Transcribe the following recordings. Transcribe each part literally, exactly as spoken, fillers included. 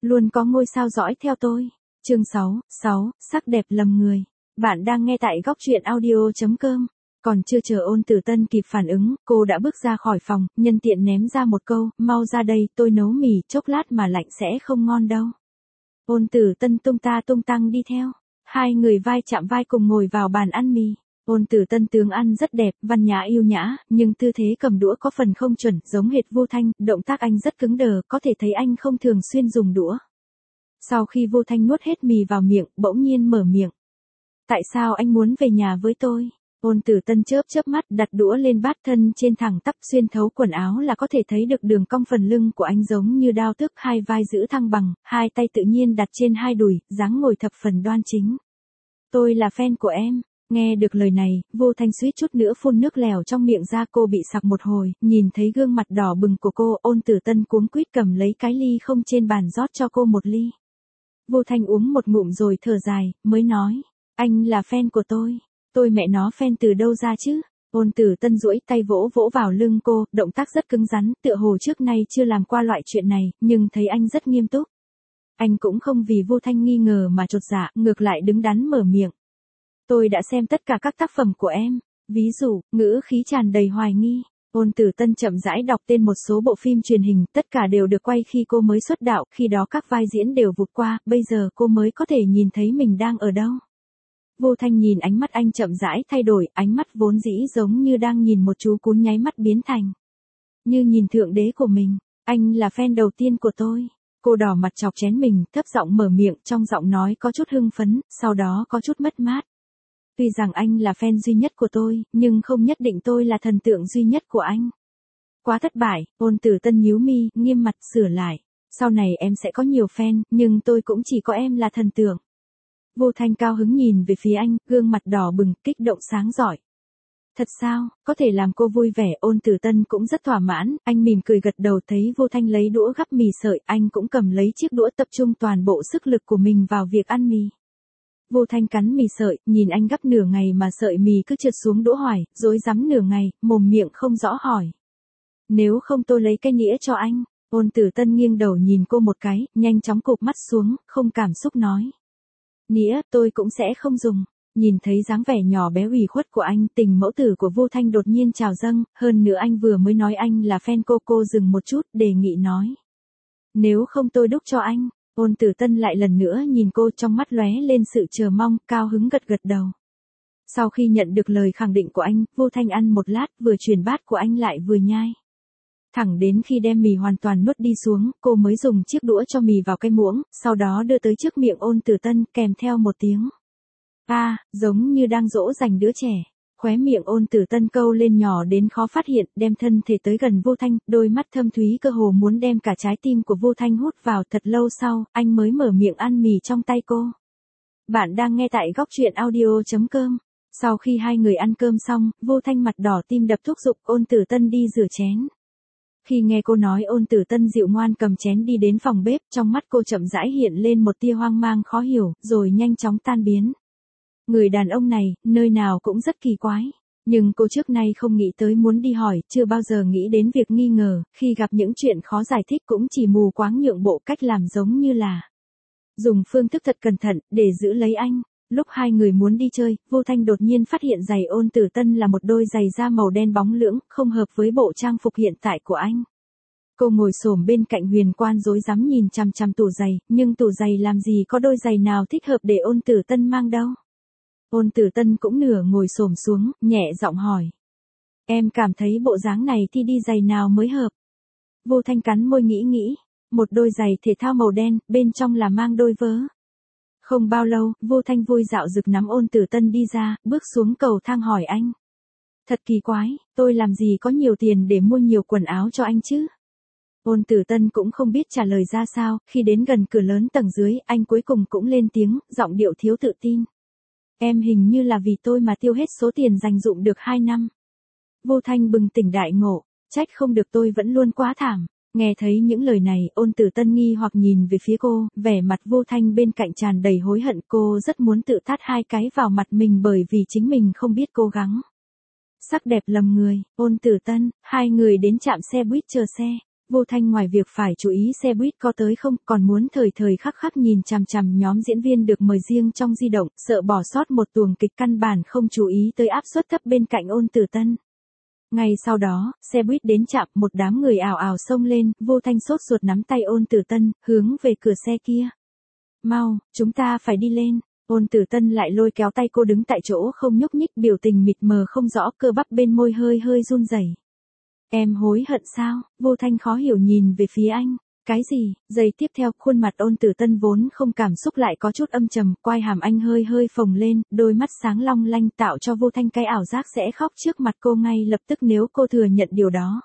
Luôn có ngôi sao dõi theo tôi. Chương sáu, sáu, sắc đẹp lầm người. Bạn đang nghe tại góc truyện audio chấm com. Còn chưa chờ Ôn Tử Tân kịp phản ứng, cô đã bước ra khỏi phòng, nhân tiện ném ra một câu, mau ra đây, tôi nấu mì, chốc lát mà lạnh sẽ không ngon đâu. Ôn Tử Tân tung ta tung tăng đi theo. Hai người vai chạm vai cùng ngồi vào bàn ăn mì. Ôn Tử Tân tướng ăn rất đẹp, văn nhã yêu nhã, nhưng tư thế cầm đũa có phần không chuẩn, giống hệt Vô Thanh, động tác anh rất cứng đờ, có thể thấy anh không thường xuyên dùng đũa. Sau khi Vô Thanh nuốt hết mì vào miệng, bỗng nhiên mở miệng. Tại sao anh muốn về nhà với tôi? Ôn Tử Tân chớp chớp mắt, đặt đũa lên bát, thân trên thẳng tắp, xuyên thấu quần áo là có thể thấy được đường cong phần lưng của anh giống như đao tước, hai vai giữ thăng bằng, hai tay tự nhiên đặt trên hai đùi, dáng ngồi thập phần đoan chính. Tôi là fan của em. Nghe được lời này, Vô Thanh suýt chút nữa phun nước lèo trong miệng ra, cô bị sặc một hồi, nhìn thấy gương mặt đỏ bừng của cô, Ôn Tử Tân cuống quýt cầm lấy cái ly không trên bàn rót cho cô một ly. Vô Thanh uống một ngụm rồi thở dài, mới nói, anh là fan của tôi. Tôi mẹ nó fan từ đâu ra chứ? Ôn Tử Tân duỗi tay vỗ vỗ vào lưng cô, động tác rất cứng rắn, tựa hồ trước nay chưa làm qua loại chuyện này, nhưng thấy anh rất nghiêm túc. Anh cũng không vì Vô Thanh nghi ngờ mà chột dạ, ngược lại đứng đắn mở miệng. Tôi đã xem tất cả các tác phẩm của em, ví dụ, ngữ khí tràn đầy hoài nghi. Ôn Tử Tân chậm rãi đọc tên một số bộ phim truyền hình, tất cả đều được quay khi cô mới xuất đạo, khi đó các vai diễn đều vụt qua, bây giờ cô mới có thể nhìn thấy mình đang ở đâu. Vô Thanh nhìn ánh mắt anh chậm rãi thay đổi, ánh mắt vốn dĩ giống như đang nhìn một chú cún nháy mắt biến thành như nhìn thượng đế của mình. Anh là fan đầu tiên của tôi. Cô đỏ mặt chọc chén mình, thấp giọng mở miệng, trong giọng nói có chút hưng phấn, sau đó có chút mất mát. Tuy rằng anh là fan duy nhất của tôi, nhưng không nhất định tôi là thần tượng duy nhất của anh. Quá thất bại. Ôn Tử Tân nhíu mi, nghiêm mặt sửa lại. Sau này em sẽ có nhiều fan, nhưng tôi cũng chỉ có em là thần tượng. Vô Thanh cao hứng nhìn về phía anh, gương mặt đỏ bừng, kích động sáng rọi. Thật sao, có thể làm cô vui vẻ. Ôn Tử Tân cũng rất thỏa mãn, anh mỉm cười gật đầu, thấy Vô Thanh lấy đũa gắp mì sợi, anh cũng cầm lấy chiếc đũa, tập trung toàn bộ sức lực của mình vào việc ăn mì. Vô Thanh cắn mì sợi, nhìn anh gắp nửa ngày mà sợi mì cứ trượt xuống đũa hoài, rối rắm nửa ngày, mồm miệng không rõ hỏi. Nếu không tôi lấy cái nĩa cho anh. Ôn Tử Tân nghiêng đầu nhìn cô một cái, nhanh chóng cụp mắt xuống, không cảm xúc nói. Nĩa, tôi cũng sẽ không dùng. Nhìn thấy dáng vẻ nhỏ bé ủy khuất của anh, tình mẫu tử của Vô Thanh đột nhiên trào dâng, hơn nữa anh vừa mới nói anh là fan cô. Cô dừng một chút, đề nghị nói. Nếu không tôi đúc cho anh. Ôn Tử Tân lại lần nữa nhìn cô, trong mắt lóe lên sự chờ mong, cao hứng gật gật đầu. Sau khi nhận được lời khẳng định của anh, Vô Thanh ăn một lát, vừa chuyển bát của anh lại vừa nhai. Thẳng đến khi đem mì hoàn toàn nuốt đi xuống, cô mới dùng chiếc đũa cho mì vào cái muỗng, sau đó đưa tới trước miệng Ôn Tử Tân, kèm theo một tiếng. A, à, giống như đang dỗ dành đứa trẻ. Khóe miệng Ôn Tử Tân câu lên nhỏ đến khó phát hiện, đem thân thể tới gần Vô Thanh, đôi mắt thâm thúy cơ hồ muốn đem cả trái tim của Vô Thanh hút vào. Thật lâu sau, anh mới mở miệng ăn mì trong tay cô. Bạn đang nghe tại góc truyện audio chấm com. Sau khi hai người ăn cơm xong, Vô Thanh mặt đỏ tim đập thúc giục Ôn Tử Tân đi rửa chén. Khi nghe cô nói, Ôn Tử Tân dịu ngoan cầm chén đi đến phòng bếp, trong mắt cô chậm rãi hiện lên một tia hoang mang khó hiểu, rồi nhanh chóng tan biến. Người đàn ông này, nơi nào cũng rất kỳ quái. Nhưng cô trước nay không nghĩ tới muốn đi hỏi, chưa bao giờ nghĩ đến việc nghi ngờ, khi gặp những chuyện khó giải thích cũng chỉ mù quáng nhượng bộ, cách làm giống như là dùng phương thức thật cẩn thận, để giữ lấy anh. Lúc hai người muốn đi chơi, Vô Thanh đột nhiên phát hiện giày Ôn Tử Tân là một đôi giày da màu đen bóng lưỡng, không hợp với bộ trang phục hiện tại của anh. Cô ngồi xổm bên cạnh Huyền Quan rối rắm nhìn chằm chằm tủ giày, nhưng tủ giày làm gì có đôi giày nào thích hợp để Ôn Tử Tân mang đâu. Ôn Tử Tân cũng nửa ngồi xổm xuống, nhẹ giọng hỏi. Em cảm thấy bộ dáng này thì đi giày nào mới hợp? Vô Thanh cắn môi nghĩ nghĩ, một đôi giày thể thao màu đen, bên trong là mang đôi vớ. Không bao lâu, Vô Thanh vui dạo dực nắm Ôn Tử Tân đi ra, bước xuống cầu thang hỏi anh. Thật kỳ quái, tôi làm gì có nhiều tiền để mua nhiều quần áo cho anh chứ? Ôn Tử Tân cũng không biết trả lời ra sao, khi đến gần cửa lớn tầng dưới, anh cuối cùng cũng lên tiếng, giọng điệu thiếu tự tin. Em hình như là vì tôi mà tiêu hết số tiền dành dụm được hai năm. Vô Thanh bừng tỉnh đại ngộ, trách không được tôi vẫn luôn quá thảm. Nghe thấy những lời này, Ôn Tử Tân nghi hoặc nhìn về phía cô, vẻ mặt Vô Thanh bên cạnh tràn đầy hối hận, cô rất muốn tự tát hai cái vào mặt mình bởi vì chính mình không biết cố gắng. Sắc đẹp lầm người. Ôn Tử Tân, hai người đến trạm xe buýt chờ xe. Vô Thanh ngoài việc phải chú ý xe buýt có tới không, còn muốn thời thời khắc khắc nhìn chằm chằm nhóm diễn viên được mời riêng trong di động, sợ bỏ sót một tuồng kịch căn bản không chú ý tới áp suất thấp bên cạnh Ôn Tử Tân. Ngay sau đó, xe buýt đến trạm, một đám người ào ào xông lên, Vô Thanh sốt ruột nắm tay Ôn Tử Tân, hướng về cửa xe kia. Mau, chúng ta phải đi lên. Ôn Tử Tân lại lôi kéo tay cô đứng tại chỗ không nhúc nhích, biểu tình mịt mờ không rõ, cơ bắp bên môi hơi hơi run rẩy. Em hối hận sao? Vô Thanh khó hiểu nhìn về phía anh. Cái gì? Giây tiếp theo, khuôn mặt Ôn Tử Tân vốn không cảm xúc lại có chút âm trầm, quai hàm anh hơi hơi phồng lên, đôi mắt sáng long lanh tạo cho Vô Thanh cái ảo giác sẽ khóc trước mặt cô ngay lập tức nếu cô thừa nhận điều đó.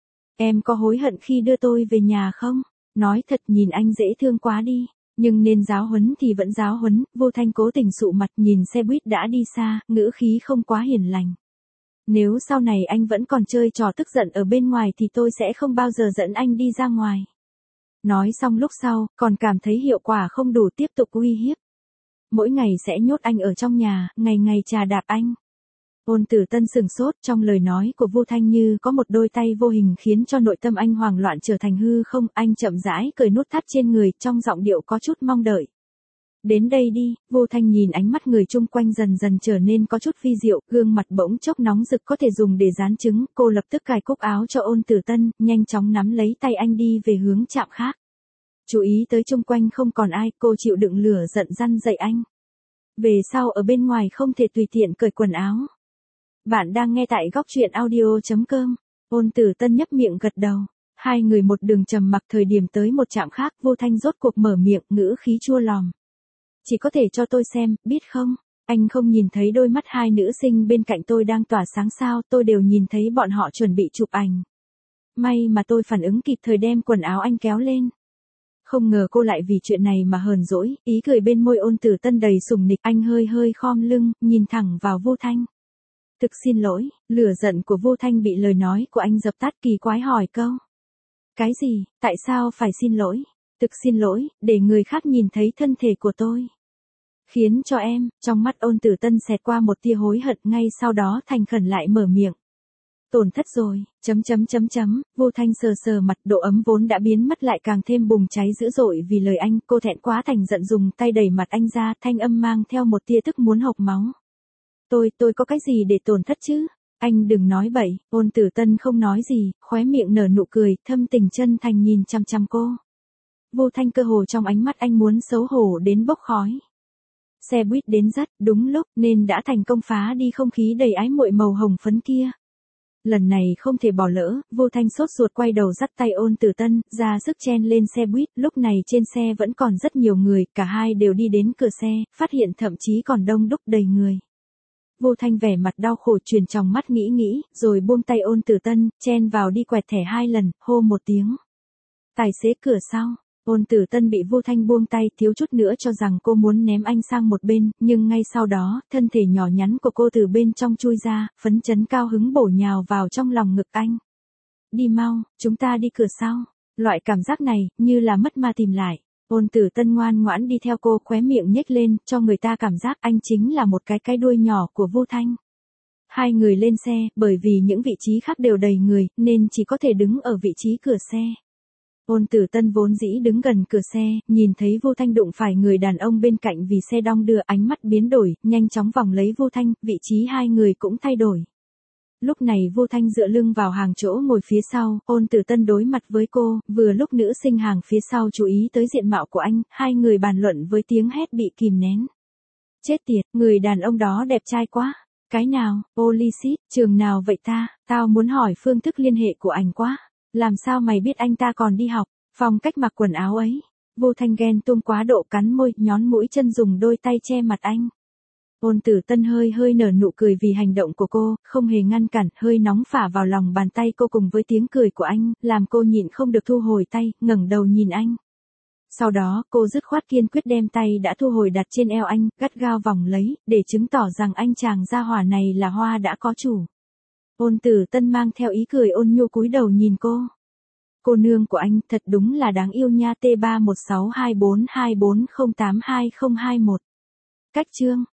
Em có hối hận khi đưa tôi về nhà không? Nói thật, nhìn anh dễ thương quá đi. Nhưng nên giáo huấn thì vẫn giáo huấn. Vô Thanh cố tình sụ mặt nhìn xe buýt đã đi xa, ngữ khí không quá hiền lành. Nếu sau này anh vẫn còn chơi trò tức giận ở bên ngoài thì tôi sẽ không bao giờ dẫn anh đi ra ngoài. Nói xong lúc sau, còn cảm thấy hiệu quả không đủ tiếp tục uy hiếp. Mỗi ngày sẽ nhốt anh ở trong nhà, ngày ngày chà đạp anh. Ôn Tử Tân sừng sốt, trong lời nói của Vô Thanh như có một đôi tay vô hình khiến cho nội tâm anh hoảng loạn trở thành hư không. Anh chậm rãi cởi nút thắt trên người, trong giọng điệu có chút mong đợi. Đến đây đi. Vô Thanh nhìn ánh mắt người chung quanh dần dần trở nên có chút vi diệu, gương mặt bỗng chốc nóng rực có thể dùng để dán trứng. Cô lập tức cài cúc áo cho Ôn Tử Tân, nhanh chóng nắm lấy tay anh đi về hướng trạm khác. Chú ý tới chung quanh không còn ai, cô chịu đựng lửa giận răn dạy anh. Về sau ở bên ngoài không thể tùy tiện cởi quần áo. Bạn đang nghe tại góc truyện audio chấm com. Ôn Tử Tân nhấp miệng gật đầu. Hai người một đường trầm mặc, thời điểm tới một trạm khác, Vô Thanh rốt cuộc mở miệng, ngữ khí chua lòm. Chỉ có thể cho tôi xem, biết không? Anh không nhìn thấy đôi mắt hai nữ sinh bên cạnh tôi đang tỏa sáng sao? Tôi đều nhìn thấy bọn họ chuẩn bị chụp ảnh. May mà tôi phản ứng kịp thời đem quần áo anh kéo lên. Không ngờ cô lại vì chuyện này mà hờn dỗi, ý cười bên môi Ôn Tử Tân đầy sùng nịch. Anh hơi hơi khom lưng, nhìn thẳng vào Vô Thanh. Thực xin lỗi. Lửa giận của Vô Thanh bị lời nói của anh dập tắt, kỳ quái hỏi câu. Cái gì? Tại sao phải xin lỗi? Thực xin lỗi, để người khác nhìn thấy thân thể của tôi. Khiến cho em, trong mắt Ôn Tử Tân xẹt qua một tia hối hận, ngay sau đó thành khẩn lại mở miệng. Tổn thất rồi, chấm chấm chấm chấm, Vô Thanh sờ sờ mặt, độ ấm vốn đã biến mất lại càng thêm bùng cháy dữ dội vì lời anh, cô thẹn quá thành giận dùng tay đẩy mặt anh ra, thanh âm mang theo một tia tức muốn hộc máu. Tôi, tôi có cái gì để tổn thất chứ? Anh đừng nói bậy. Ôn Tử Tân không nói gì, khóe miệng nở nụ cười, thâm tình chân thành nhìn chăm chăm cô. Vô Thanh cơ hồ trong ánh mắt anh muốn xấu hổ đến bốc khói. Xe buýt đến rất đúng lúc nên đã thành công phá đi không khí đầy ái muội màu hồng phấn kia. Lần này không thể bỏ lỡ, Vô Thanh sốt ruột quay đầu dắt tay Ôn Tử Tân, ra sức chen lên xe buýt. Lúc này trên xe vẫn còn rất nhiều người, cả hai đều đi đến cửa xe, phát hiện thậm chí còn đông đúc đầy người. Vô Thanh vẻ mặt đau khổ truyền trong mắt nghĩ nghĩ, rồi buông tay Ôn Tử Tân, chen vào đi quẹt thẻ hai lần, hô một tiếng. Tài xế cửa sau. Ôn Tử Tân bị Vô Thanh buông tay, thiếu chút nữa cho rằng cô muốn ném anh sang một bên, nhưng ngay sau đó, thân thể nhỏ nhắn của cô từ bên trong chui ra, phấn chấn cao hứng bổ nhào vào trong lòng ngực anh. Đi mau, chúng ta đi cửa sau. Loại cảm giác này, như là mất ma tìm lại. Ôn Tử Tân ngoan ngoãn đi theo cô, khóe miệng nhếch lên, cho người ta cảm giác anh chính là một cái cái đuôi nhỏ của Vô Thanh. Hai người lên xe, bởi vì những vị trí khác đều đầy người, nên chỉ có thể đứng ở vị trí cửa xe. Ôn Tử Tân vốn dĩ đứng gần cửa xe, nhìn thấy Vô Thanh đụng phải người đàn ông bên cạnh vì xe đong đưa, ánh mắt biến đổi, nhanh chóng vòng lấy Vô Thanh, vị trí hai người cũng thay đổi. Lúc này Vô Thanh dựa lưng vào hàng chỗ ngồi phía sau, Ôn Tử Tân đối mặt với cô, vừa lúc nữ sinh hàng phía sau chú ý tới diện mạo của anh, hai người bàn luận với tiếng hét bị kìm nén. Chết tiệt, người đàn ông đó đẹp trai quá. Cái nào? Polysit, trường nào vậy ta? Tao muốn hỏi phương thức liên hệ của anh quá. Làm sao mày biết anh ta còn đi học? Phong cách mặc quần áo ấy. Vô Thanh ghen tuông quá độ cắn môi, nhón mũi chân dùng đôi tay che mặt anh. Ôn Tử Tân hơi hơi nở nụ cười vì hành động của cô, không hề ngăn cản, hơi nóng phả vào lòng bàn tay cô cùng với tiếng cười của anh, làm cô nhịn không được thu hồi tay, ngẩng đầu nhìn anh. Sau đó, cô dứt khoát kiên quyết đem tay đã thu hồi đặt trên eo anh, gắt gao vòng lấy, để chứng tỏ rằng anh chàng gia hỏa này là hoa đã có chủ. Ôn Tử Tân mang theo ý cười ôn nhu cúi đầu nhìn cô. Cô nương của anh thật đúng là đáng yêu nha. T ba một sáu hai bốn hai bốn không tám hai không hai một. Cách chương.